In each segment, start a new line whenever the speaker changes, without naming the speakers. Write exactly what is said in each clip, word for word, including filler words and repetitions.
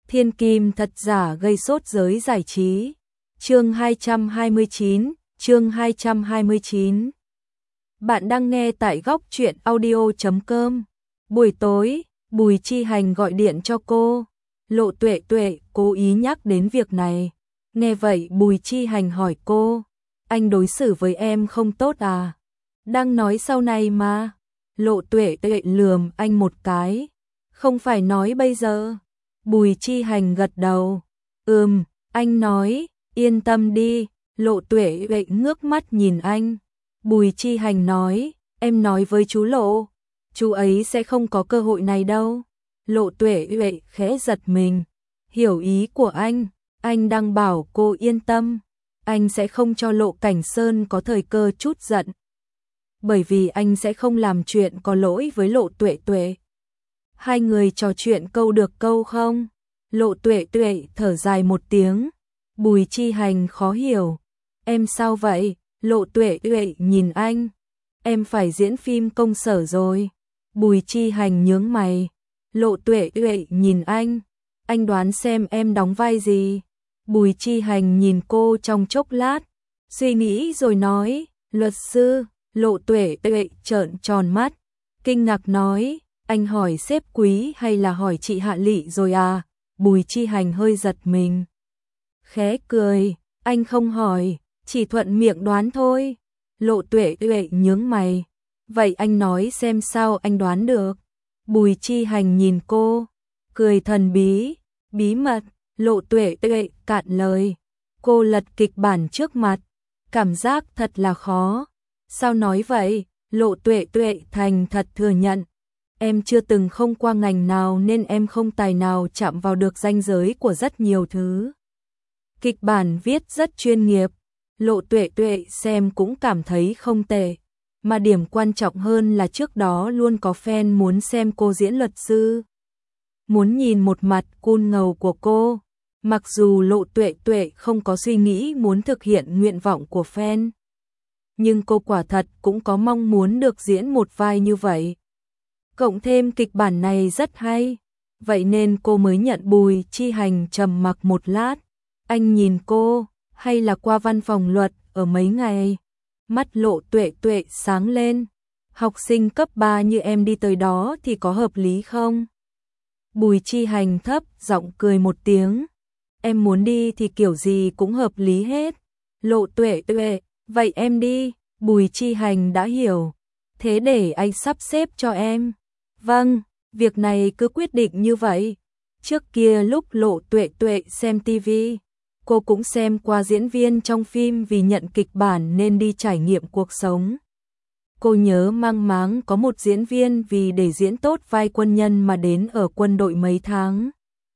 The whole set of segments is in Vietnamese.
Thiên kim thật giả gây sốt giới giải trí. Chương hai trăm hai mươi chín, chương hai trăm hai mươi chín. Bạn đang nghe tại góc truyện audio chấm com. Buổi tối, Bùi Chi Hành gọi điện cho cô. Lộ Tuệ Tuệ cố ý nhắc đến việc này. Nghe vậy Bùi Chi Hành hỏi cô, anh đối xử với em không tốt à? Đang nói sau này mà. Lộ Tuệ Tuệ lườm anh một cái. Không phải nói bây giờ. Bùi Chi Hành gật đầu. Ừm, anh nói, yên tâm đi. Lộ Tuệ Tuệ ngước mắt nhìn anh. Bùi Chi Hành nói, em nói với chú Lộ, chú ấy sẽ không có cơ hội này đâu. Lộ Tuệ Tuệ khẽ giật mình. Hiểu ý của anh, anh đang bảo cô yên tâm. Anh sẽ không cho Lộ Cảnh Sơn có thời cơ chút giận. Bởi vì anh sẽ không làm chuyện có lỗi với Lộ Tuệ Tuệ. Hai người trò chuyện câu được câu không? Lộ Tuệ Tuệ thở dài một tiếng. Bùi Chi Hành khó hiểu. Em sao vậy? Lộ Tuệ Tuệ nhìn anh. Em phải diễn phim công sở rồi. Bùi Chi Hành nhướng mày. Lộ Tuệ Tuệ nhìn anh. Anh đoán xem em đóng vai gì? Bùi Chi Hành nhìn cô trong chốc lát. Suy nghĩ rồi nói, luật sư. Lộ Tuệ Tuệ trợn tròn mắt. Kinh ngạc nói, anh hỏi sếp Quý hay là hỏi chị Hạ Lị rồi à? Bùi Chi Hành hơi giật mình. Khẽ cười, anh không hỏi, chỉ thuận miệng đoán thôi. Lộ Tuệ Tuệ nhướng mày. Vậy anh nói xem sao anh đoán được. Bùi Chi Hành nhìn cô, cười thần bí, bí mật. Lộ Tuệ Tuệ cạn lời. Cô lật kịch bản trước mặt, cảm giác thật là khó. Sao nói vậy? Lộ Tuệ Tuệ thành thật thừa nhận. Em chưa từng không qua ngành nào nên em không tài nào chạm vào được ranh giới của rất nhiều thứ. Kịch bản viết rất chuyên nghiệp. Lộ Tuệ Tuệ xem cũng cảm thấy không tệ. Mà điểm quan trọng hơn là trước đó luôn có fan muốn xem cô diễn luật sư. Muốn nhìn một mặt cool ngầu của cô. Mặc dù Lộ Tuệ Tuệ không có suy nghĩ muốn thực hiện nguyện vọng của fan. Nhưng cô quả thật cũng có mong muốn được diễn một vai như vậy. Cộng thêm kịch bản này rất hay. Vậy nên cô mới nhận. Bùi Chi Hành trầm mặc một lát. Anh nhìn cô, hay là qua văn phòng luật ở mấy ngày? Mắt Lộ Tuệ Tuệ sáng lên. Học sinh cấp ba như em đi tới đó thì có hợp lý không? Bùi Chi Hành thấp giọng cười một tiếng. Em muốn đi thì kiểu gì cũng hợp lý hết. Lộ Tuệ Tuệ, vậy em đi. Bùi Chi Hành đã hiểu. Thế để anh sắp xếp cho em. Vâng, việc này cứ quyết định như vậy. Trước kia lúc Lộ Tuệ Tuệ xem tivi, cô cũng xem qua diễn viên trong phim vì nhận kịch bản nên đi trải nghiệm cuộc sống. Cô nhớ mang máng có một diễn viên vì để diễn tốt vai quân nhân mà đến ở quân đội mấy tháng.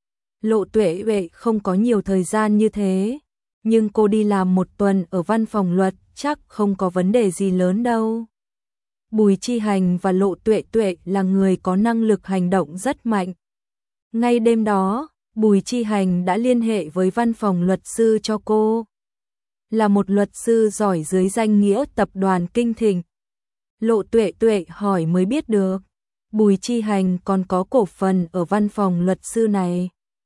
Lộ Tuệ Tuệ không có nhiều thời gian như thế, nhưng cô đi làm một tuần ở văn phòng luật chắc không có vấn đề gì lớn đâu. Bùi Chi Hành và Lộ Tuệ Tuệ là người có năng lực hành động rất mạnh. Ngay đêm đó, Bùi Chi Hành đã liên hệ với văn phòng luật sư cho cô. Là một luật sư giỏi dưới danh nghĩa tập đoàn Kinh Thịnh. Lộ Tuệ Tuệ hỏi mới biết được, Bùi Chi Hành còn có cổ phần ở văn phòng luật sư này.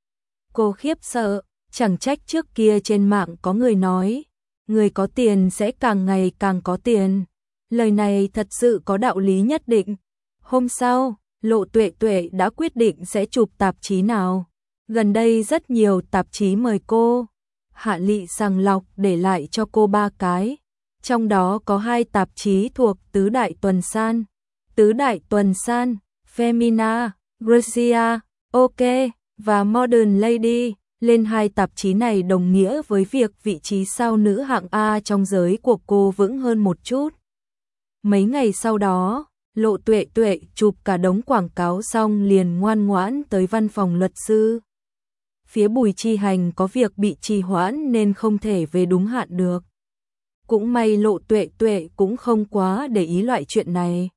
Cô khiếp sợ, chẳng trách trước kia trên mạng có người nói, người có tiền sẽ càng ngày càng có tiền. Lời này thật sự có đạo lý nhất định. Hôm sau, Lộ Tuệ Tuệ đã quyết định sẽ chụp tạp chí nào. Gần đây rất nhiều tạp chí mời cô. Hạ Lị sàng lọc để lại cho cô ba cái. Trong đó có hai tạp chí thuộc Tứ Đại Tuần San. Tứ Đại Tuần San, Femina, Gracia, OK và Modern Lady. Lên hai tạp chí này đồng nghĩa với việc vị trí sao nữ hạng A trong giới của cô vững hơn một chút. Mấy ngày sau đó, Lộ Tuệ Tuệ chụp cả đống quảng cáo xong liền ngoan ngoãn tới văn phòng luật sư. Phía Bùi Chi Hành có việc bị trì hoãn nên không thể về đúng hạn được. Cũng may Lộ Tuệ Tuệ cũng không quá để ý loại chuyện này.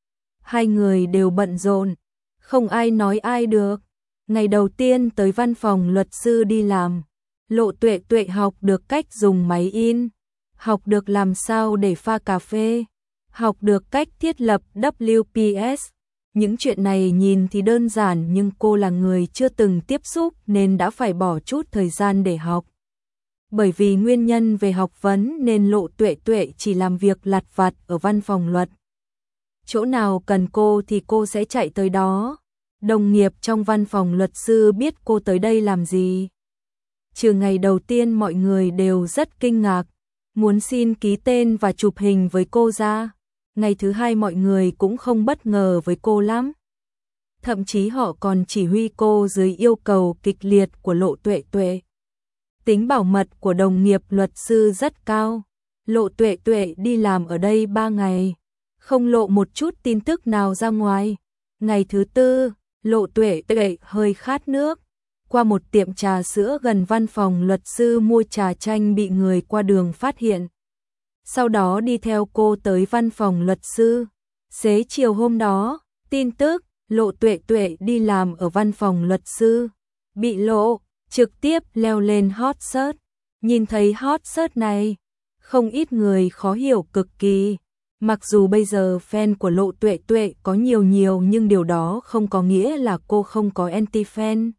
Hai người đều bận rộn, không ai nói ai được. Ngày đầu tiên tới văn phòng luật sư đi làm, Lộ Tuệ Tuệ học được cách dùng máy in, học được làm sao để pha cà phê, học được cách thiết lập W P S, Những chuyện này nhìn thì đơn giản nhưng cô là người chưa từng tiếp xúc nên đã phải bỏ chút thời gian để học. Bởi vì nguyên nhân về học vấn nên Lộ Tuệ Tuệ chỉ làm việc lặt vặt ở văn phòng luật. Chỗ nào cần cô thì cô sẽ chạy tới đó. Đồng nghiệp trong văn phòng luật sư biết cô tới đây làm gì. Trừ ngày đầu tiên mọi người đều rất kinh ngạc, muốn xin ký tên và chụp hình với cô ra. Ngày thứ hai mọi người cũng không bất ngờ với cô lắm. Thậm chí họ còn chỉ huy cô dưới yêu cầu kịch liệt của Lộ Tuệ Tuệ. Tính bảo mật của đồng nghiệp luật sư rất cao. Lộ Tuệ Tuệ đi làm ở đây ba ngày, không lộ một chút tin tức nào ra ngoài. Ngày thứ tư, Lộ Tuệ Tuệ hơi khát nước. Qua một tiệm trà sữa gần văn phòng luật sư mua trà chanh bị người qua đường phát hiện. Sau đó đi theo cô tới văn phòng luật sư. Xế chiều hôm đó, tin tức Lộ Tuệ Tuệ đi làm ở văn phòng luật sư bị lộ, trực tiếp leo lên hot search. Nhìn thấy hot search này, không ít người khó hiểu cực kỳ. Mặc dù bây giờ fan của Lộ Tuệ Tuệ có nhiều nhiều nhưng điều đó không có nghĩa là cô không có anti-fan.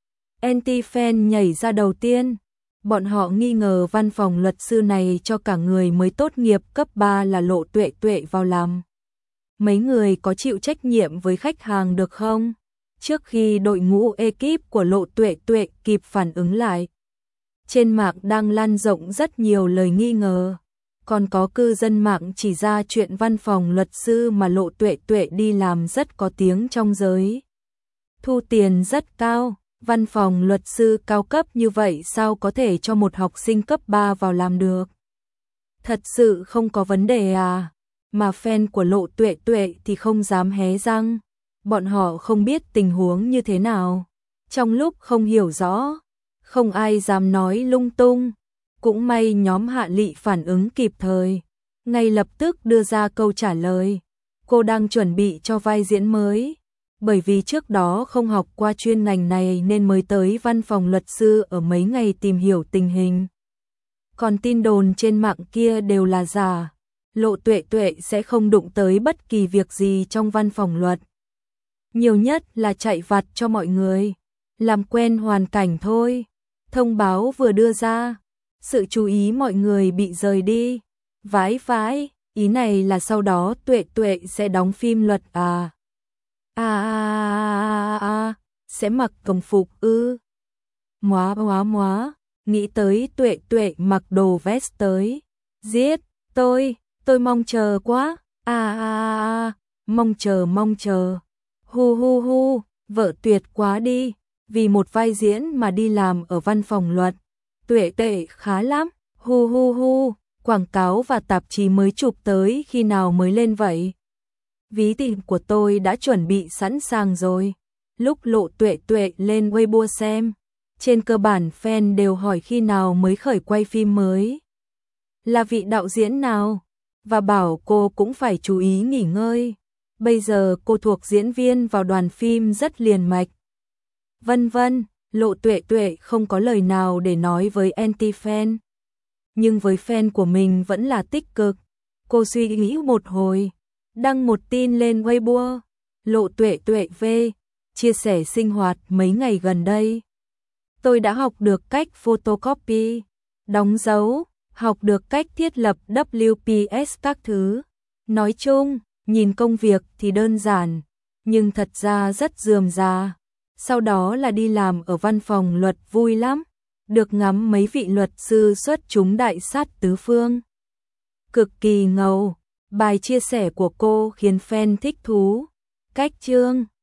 Anti-fan nhảy ra đầu tiên. Bọn họ nghi ngờ văn phòng luật sư này cho cả người mới tốt nghiệp cấp ba là Lộ Tuệ Tuệ vào làm. Mấy người có chịu trách nhiệm với khách hàng được không? Trước khi đội ngũ ekip của Lộ Tuệ Tuệ kịp phản ứng lại, trên mạng đang lan rộng rất nhiều lời nghi ngờ. Còn có cư dân mạng chỉ ra chuyện văn phòng luật sư mà Lộ Tuệ Tuệ đi làm rất có tiếng trong giới. Thu tiền rất cao, văn phòng luật sư cao cấp như vậy sao có thể cho một học sinh cấp ba vào làm được? Thật sự không có vấn đề à? Mà fan của Lộ Tuệ Tuệ thì không dám hé răng. Bọn họ không biết tình huống như thế nào. Trong lúc không hiểu rõ, không ai dám nói lung tung. Cũng may nhóm Hạ Lị phản ứng kịp thời, ngay lập tức đưa ra câu trả lời. Cô đang chuẩn bị cho vai diễn mới, bởi vì trước đó không học qua chuyên ngành này nên mới tới văn phòng luật sư ở mấy ngày tìm hiểu tình hình. Còn tin đồn trên mạng kia đều là giả. Lộ Tuệ Tuệ sẽ không đụng tới bất kỳ việc gì trong văn phòng luật. Nhiều nhất là chạy vặt cho mọi người, làm quen hoàn cảnh thôi. Thông báo vừa đưa ra, sự chú ý mọi người bị rời đi. Vãi vãi, ý này là sau đó Tuệ Tuệ sẽ đóng phim luật à? À à à à, sẽ mặc đồng phục ư? Móa móa móa, nghĩ tới Tuệ Tuệ mặc đồ vest tới. Giết, tôi, tôi mong chờ quá. À à à, mong chờ mong chờ. Hu hu hu, vợ tuyệt quá đi, vì một vai diễn mà đi làm ở văn phòng luật. Tuệ Tuệ khá lắm, hu hu hu, quảng cáo và tạp chí mới chụp tới khi nào mới lên vậy? Ví tiền của tôi đã chuẩn bị sẵn sàng rồi. Lúc Lộ Tuệ Tuệ lên Weibo xem, trên cơ bản fan đều hỏi khi nào mới khởi quay phim mới. Là vị đạo diễn nào? Và bảo cô cũng phải chú ý nghỉ ngơi. Bây giờ cô thuộc diễn viên vào đoàn phim rất liền mạch. Vân vân, Lộ Tuệ Tuệ không có lời nào để nói với anti-fan. Nhưng với fan của mình vẫn là tích cực. Cô suy nghĩ một hồi, đăng một tin lên Weibo. Lộ Tuệ Tuệ V, chia sẻ sinh hoạt mấy ngày gần đây. Tôi đã học được cách photocopy, đóng dấu, học được cách thiết lập W P S các thứ. Nói chung, nhìn công việc thì đơn giản, nhưng thật ra rất rườm rà. Sau đó là đi làm ở văn phòng luật vui lắm, được ngắm mấy vị luật sư xuất chúng đại sát tứ phương. Cực kỳ ngầu, bài chia sẻ của cô khiến fan thích thú. Cách chương